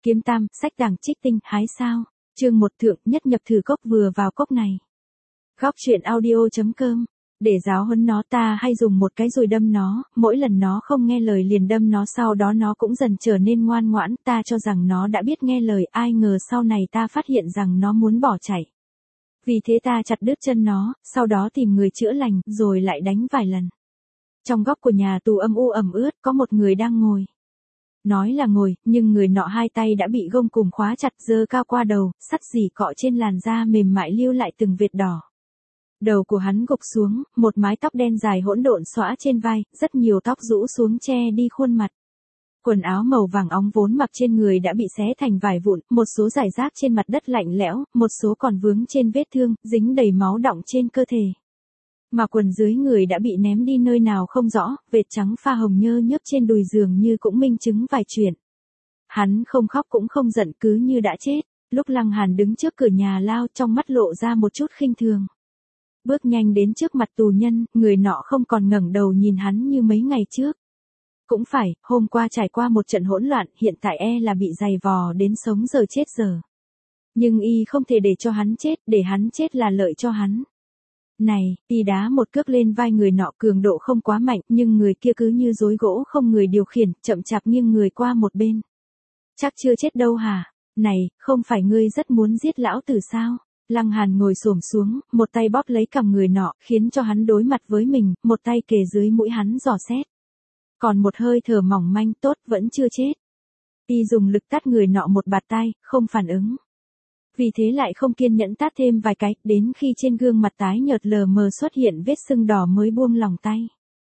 Kiếm tam, sách đằng trích tinh, hái sao. Chương 1 thượng nhất nhập thử cốc vừa vào cốc này. Góc truyện audio.com. Để giáo huấn nó ta hay dùng một cái rồi đâm nó, mỗi lần nó không nghe lời liền đâm nó, sau đó nó cũng dần trở nên ngoan ngoãn, ta cho rằng nó đã biết nghe lời, ai ngờ sau này ta phát hiện rằng nó muốn bỏ chạy. Vì thế ta chặt đứt chân nó, sau đó tìm người chữa lành, rồi lại đánh vài lần. Trong góc của nhà tù âm u ẩm ướt có một người đang ngồi. Nói là ngồi, nhưng người nọ hai tay đã bị gông cùm khóa chặt, giơ cao qua đầu, sắt rỉ cọ trên làn da mềm mại lưu lại từng vệt đỏ. Đầu của hắn gục xuống, một mái tóc đen dài hỗn độn xõa trên vai, rất nhiều tóc rũ xuống che đi khuôn mặt. Quần áo màu vàng óng vốn mặc trên người đã bị xé thành vài vụn, một số rải rác trên mặt đất lạnh lẽo, một số còn vướng trên vết thương, dính đầy máu đọng trên cơ thể. Mà quần dưới người đã bị ném đi nơi nào không rõ, vệt trắng pha hồng nhơ nhớp trên đùi giường như cũng minh chứng vài chuyện. Hắn không khóc cũng không giận, cứ như đã chết. Lúc Lăng Hàn đứng trước cửa nhà lao, trong mắt lộ ra một chút khinh thường. Bước nhanh đến trước mặt tù nhân, người nọ không còn ngẩng đầu nhìn hắn như mấy ngày trước. Cũng phải, hôm qua trải qua một trận hỗn loạn, hiện tại là bị giày vò đến sống giờ chết giờ. Nhưng y không thể để cho hắn chết, để hắn chết là lợi cho hắn. Này, y đá một cước lên vai người nọ, cường độ không quá mạnh, nhưng người kia cứ như rối gỗ không người điều khiển, chậm chạp nghiêng người qua một bên. Chắc chưa chết đâu hả? Này, không phải ngươi rất muốn giết lão tử sao? Lăng Hàn ngồi xổm xuống, một tay bóp lấy cằm người nọ, khiến cho hắn đối mặt với mình, một tay kề dưới mũi hắn dò xét. Còn một hơi thở mỏng manh, tốt, vẫn chưa chết. Y dùng lực tát người nọ một bạt tay, không phản ứng. Vì thế lại không kiên nhẫn tát thêm vài cái, đến khi trên gương mặt tái nhợt lờ mờ xuất hiện vết sưng đỏ mới buông lòng tay.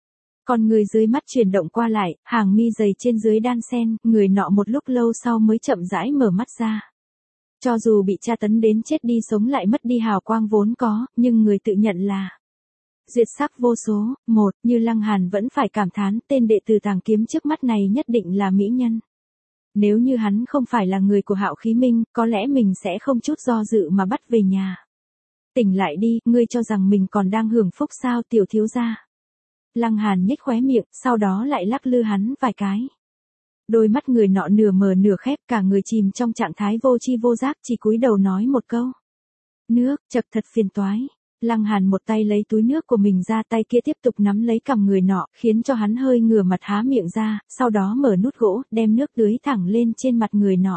Còn người dưới mắt chuyển động qua lại, hàng mi dày trên dưới đan xen, người nọ một lúc lâu sau mới chậm rãi mở mắt ra. Cho dù bị tra tấn đến chết đi sống lại mất đi hào quang vốn có, nhưng người tự nhận là duyệt sắc vô số, một, như Lăng Hàn vẫn phải cảm thán, tên đệ tử Tàng Kiếm trước mắt này nhất định là mỹ nhân. Nếu như hắn không phải là người của Hạo Khí Minh, có lẽ mình sẽ không chút do dự mà bắt về nhà. Tỉnh lại đi, ngươi cho rằng mình còn đang hưởng phúc sao tiểu thiếu gia. Lăng Hàn nhếch khóe miệng, sau đó lại lắc lư hắn vài cái. Đôi mắt người nọ nửa mở nửa khép, cả người chìm trong trạng thái vô tri vô giác, chỉ cúi đầu nói một câu. Nước, chật thật phiền toái. Lăng Hàn một tay lấy túi nước của mình ra, tay kia tiếp tục nắm lấy cằm người nọ, khiến cho hắn hơi ngửa mặt há miệng ra, sau đó mở nút gỗ, đem nước tưới thẳng lên trên mặt người nọ.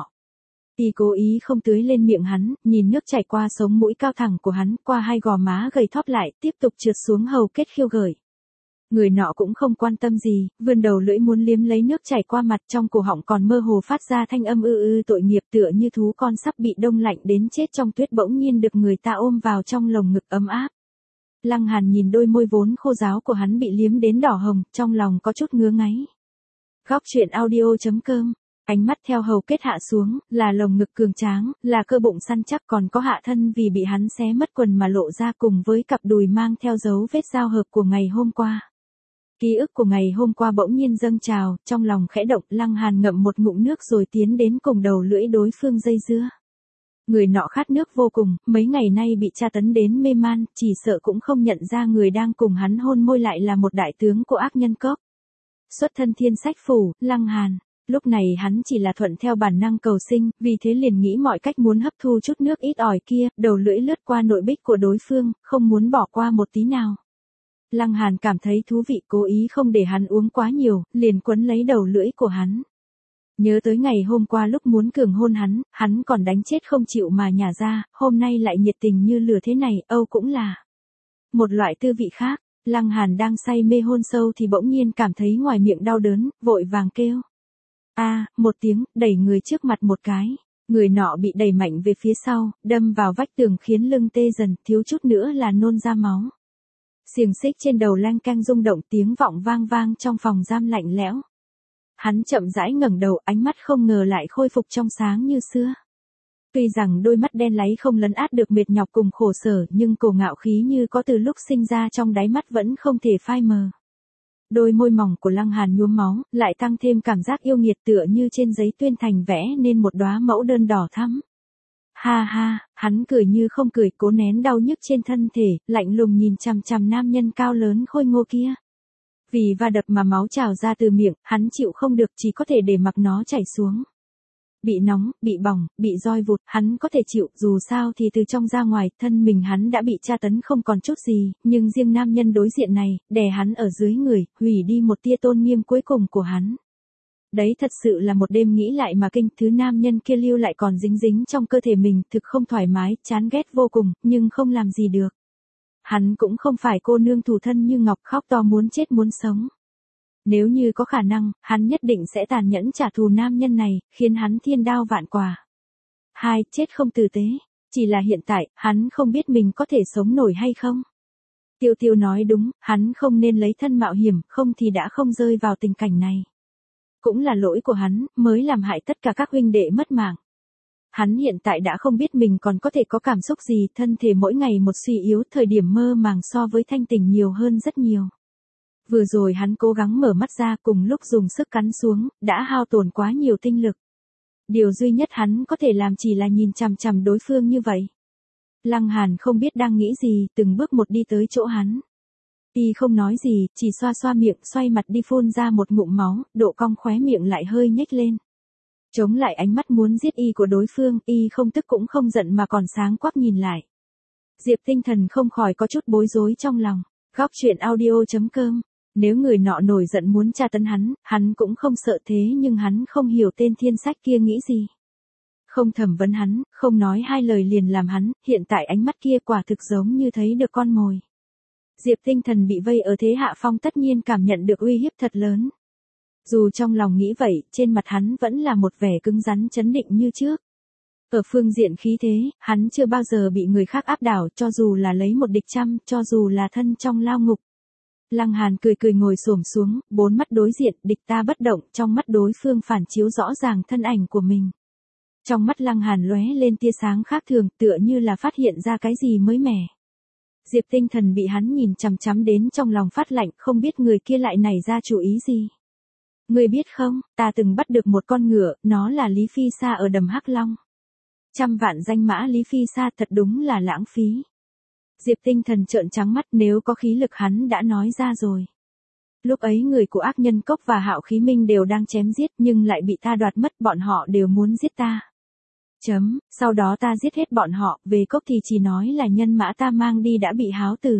Y cố ý không tưới lên miệng hắn, nhìn nước chảy qua sống mũi cao thẳng của hắn, qua hai gò má gầy thóp lại, tiếp tục trượt xuống hầu kết khiêu gợi. Người nọ cũng không quan tâm gì, vươn đầu lưỡi muốn liếm lấy nước chảy qua mặt, trong cổ họng còn mơ hồ phát ra thanh âm ư tội nghiệp, tựa như thú con sắp bị đông lạnh đến chết trong tuyết bỗng nhiên được người ta ôm vào trong lồng ngực ấm áp. Lăng Hàn nhìn đôi môi vốn khô ráo của hắn bị liếm đến đỏ hồng, trong lòng có chút ngứa ngáy. Góc truyện audio.com. Ánh mắt theo hầu kết hạ xuống, là lồng ngực cường tráng, là cơ bụng săn chắc, còn có hạ thân vì bị hắn xé mất quần mà lộ ra, cùng với cặp đùi mang theo dấu vết giao hợp của ngày hôm qua. Ký ức của ngày hôm qua bỗng nhiên dâng trào, trong lòng khẽ động, Lăng Hàn ngậm một ngụm nước rồi tiến đến cùng đầu lưỡi đối phương dây dưa. Người nọ khát nước vô cùng, mấy ngày nay bị tra tấn đến mê man, chỉ sợ cũng không nhận ra người đang cùng hắn hôn môi lại là một đại tướng của ác nhân cốc. Xuất thân thiên sách phủ, Lăng Hàn. Lúc này hắn chỉ là thuận theo bản năng cầu sinh, vì thế liền nghĩ mọi cách muốn hấp thu chút nước ít ỏi kia, đầu lưỡi lướt qua nội bích của đối phương, không muốn bỏ qua một tí nào. Lăng Hàn cảm thấy thú vị, cố ý không để hắn uống quá nhiều, liền quấn lấy đầu lưỡi của hắn. Nhớ tới ngày hôm qua lúc muốn cường hôn hắn còn đánh chết không chịu mà nhả ra, hôm nay lại nhiệt tình như lửa thế này, âu cũng là một loại tư vị khác. Lăng Hàn đang say mê hôn sâu thì bỗng nhiên cảm thấy ngoài miệng đau đớn, vội vàng kêu. Một tiếng, đẩy người trước mặt một cái. Người nọ bị đẩy mạnh về phía sau, đâm vào vách tường khiến lưng tê dần, thiếu chút nữa là nôn ra máu. Xiềng xích trên đầu leng keng rung động, tiếng vọng vang vang trong phòng giam lạnh lẽo. Hắn chậm rãi ngẩng đầu, ánh mắt không ngờ lại khôi phục trong sáng như xưa. Tuy rằng đôi mắt đen láy không lấn át được mệt nhọc cùng khổ sở, nhưng cổ ngạo khí như có từ lúc sinh ra trong đáy mắt vẫn không thể phai mờ. Đôi môi mỏng của Lăng Hàn nhuốm máu, lại tăng thêm cảm giác yêu nghiệt, tựa như trên giấy tuyên thành vẽ nên một đóa mẫu đơn đỏ thắm. Ha ha, hắn cười như không cười, cố nén đau nhức trên thân thể, lạnh lùng nhìn chằm chằm nam nhân cao lớn khôi ngô kia. Vì va đập mà máu trào ra từ miệng, hắn chịu không được, chỉ có thể để mặc nó chảy xuống. Bị nóng, bị bỏng, bị roi vụt, hắn có thể chịu, dù sao thì từ trong ra ngoài, thân mình hắn đã bị tra tấn không còn chút gì, nhưng riêng nam nhân đối diện này, đè hắn ở dưới người, hủy đi một tia tôn nghiêm cuối cùng của hắn. Đấy thật sự là một đêm nghĩ lại mà kinh, thứ nam nhân kia lưu lại còn dính dính trong cơ thể mình, thực không thoải mái, chán ghét vô cùng, nhưng không làm gì được. Hắn cũng không phải cô nương thủ thân như ngọc, khóc to muốn chết muốn sống. Nếu như có khả năng, hắn nhất định sẽ tàn nhẫn trả thù nam nhân này, khiến hắn thiên đao vạn quả. 2. Chết không tử tế. Chỉ là hiện tại, hắn không biết mình có thể sống nổi hay không. Tiêu Tiêu nói đúng, hắn không nên lấy thân mạo hiểm, không thì đã không rơi vào tình cảnh này. Cũng là lỗi của hắn, mới làm hại tất cả các huynh đệ mất mạng. Hắn hiện tại đã không biết mình còn có thể có cảm xúc gì, thân thể mỗi ngày một suy yếu, thời điểm mơ màng so với thanh tỉnh nhiều hơn rất nhiều. Vừa rồi hắn cố gắng mở mắt ra, cùng lúc dùng sức cắn xuống, đã hao tổn quá nhiều tinh lực. Điều duy nhất hắn có thể làm chỉ là nhìn chằm chằm đối phương như vậy. Lăng Hàn không biết đang nghĩ gì, từng bước một đi tới chỗ hắn. Y không nói gì, chỉ xoa xoa miệng, xoay mặt đi phun ra một ngụm máu, độ cong khóe miệng lại hơi nhếch lên. Chống lại ánh mắt muốn giết Y của đối phương, Y không tức cũng không giận mà còn sáng quắc nhìn lại. Diệp Tinh Thần không khỏi có chút bối rối trong lòng. Góc truyện audio.com. Nếu người nọ nổi giận muốn tra tấn hắn cũng không sợ, thế nhưng hắn không hiểu tên thiên sách kia nghĩ gì. Không thẩm vấn hắn, không nói hai lời liền làm hắn, hiện tại ánh mắt kia quả thực giống như thấy được con mồi. Diệp Tinh Thần bị vây ở thế hạ phong tất nhiên cảm nhận được uy hiếp thật lớn. Dù trong lòng nghĩ vậy, trên mặt hắn vẫn là một vẻ cứng rắn trấn định như trước. Ở phương diện khí thế, hắn chưa bao giờ bị người khác áp đảo, cho dù là lấy một địch trăm, cho dù là thân trong lao ngục. Lăng Hàn cười cười ngồi xổm xuống, bốn mắt đối diện, địch ta bất động, trong mắt đối phương phản chiếu rõ ràng thân ảnh của mình. Trong mắt Lăng Hàn lóe lên tia sáng khác thường, tựa như là phát hiện ra cái gì mới mẻ. Diệp Tinh Thần bị hắn nhìn chằm chằm đến trong lòng phát lạnh, không biết người kia lại nảy ra chủ ý gì. Ngươi biết không, ta từng bắt được một con ngựa, nó là Lý Phi Sa ở đầm Hắc Long. 100 vạn danh mã Lý Phi Sa thật đúng là lãng phí. Diệp Tinh Thần trợn trắng mắt, nếu có khí lực hắn đã nói ra rồi. Lúc ấy người của ác nhân cốc và Hạo Khí Minh đều đang chém giết nhưng lại bị ta đoạt mất, bọn họ đều muốn giết ta. Sau đó ta giết hết bọn họ, về cốc thì chỉ nói là nhân mã ta mang đi đã bị háo tử.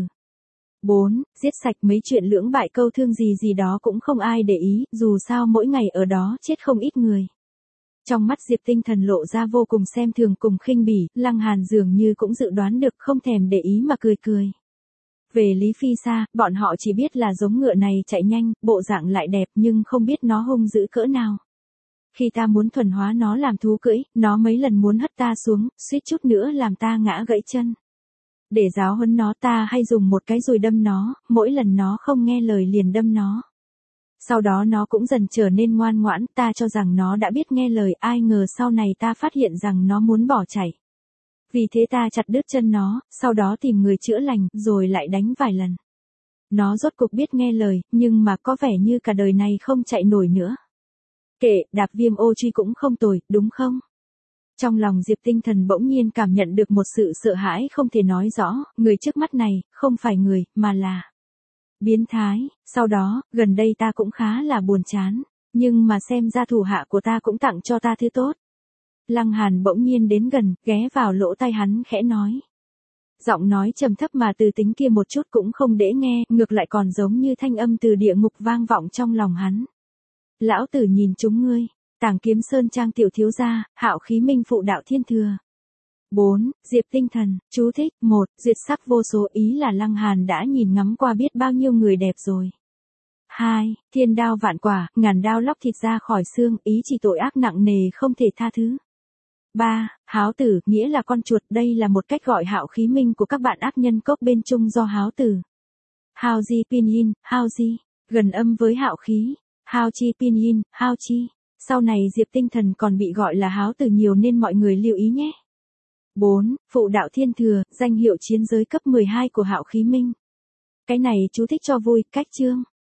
4. Giết sạch mấy chuyện lưỡng bại câu thương gì đó cũng không ai để ý, dù sao mỗi ngày ở đó chết không ít người. Trong mắt Diệp Tinh Thần lộ ra vô cùng xem thường cùng khinh bỉ, Lăng Hàn dường như cũng dự đoán được, không thèm để ý mà cười cười. Về Lý Phi Sa, bọn họ chỉ biết là giống ngựa này chạy nhanh, bộ dạng lại đẹp nhưng không biết nó hung dữ cỡ nào. Khi ta muốn thuần hóa nó làm thú cưỡi, nó mấy lần muốn hất ta xuống, suýt chút nữa làm ta ngã gãy chân. Để giáo huấn nó ta hay dùng một cái dùi đâm nó, mỗi lần nó không nghe lời liền đâm nó. Sau đó nó cũng dần trở nên ngoan ngoãn, ta cho rằng nó đã biết nghe lời, ai ngờ sau này ta phát hiện rằng nó muốn bỏ chạy. Vì thế ta chặt đứt chân nó, sau đó tìm người chữa lành, rồi lại đánh vài lần. Nó rốt cục biết nghe lời, nhưng mà có vẻ như cả đời này không chạy nổi nữa. Kệ, đạp viêm ô truy cũng không tồi, đúng không? Trong lòng Diệp Tinh Thần bỗng nhiên cảm nhận được một sự sợ hãi không thể nói rõ, người trước mắt này, không phải người, mà là biến thái. Sau đó, gần đây ta cũng khá là buồn chán, nhưng mà xem ra thủ hạ của ta cũng tặng cho ta thứ tốt. Lăng Hàn bỗng nhiên đến gần, ghé vào lỗ tai hắn khẽ nói. Giọng nói trầm thấp mà từ tính kia một chút cũng không dễ nghe, ngược lại còn giống như thanh âm từ địa ngục vang vọng trong lòng hắn. Lão tử nhìn chúng ngươi, Tàng Kiếm Sơn Trang tiểu thiếu gia, Hạo Khí Minh phụ đạo thiên thừa. 4. Diệp Tinh Thần, chú thích, 1. Duyệt sắc vô số, ý là Lăng Hàn đã nhìn ngắm qua biết bao nhiêu người đẹp rồi. 2. Thiên đao vạn quả, ngàn đao lóc thịt ra khỏi xương, ý chỉ tội ác nặng nề không thể tha thứ. 3. Háo tử, nghĩa là con chuột, đây là một cách gọi Hạo Khí Minh của các bạn ác nhân cốc bên Trung do háo tử. Hao Ji Pinyin, Hao Ji, gần âm với hạo khí. Hao Chi Pinyin, Hao Chi. Sau này Diệp Tinh Thần còn bị gọi là háo tử nhiều nên mọi người lưu ý nhé. 4. Phụ đạo thiên thừa, danh hiệu chiến giới cấp 12 của Hạo Khí Minh. Cái này chú thích cho vui, cách chương.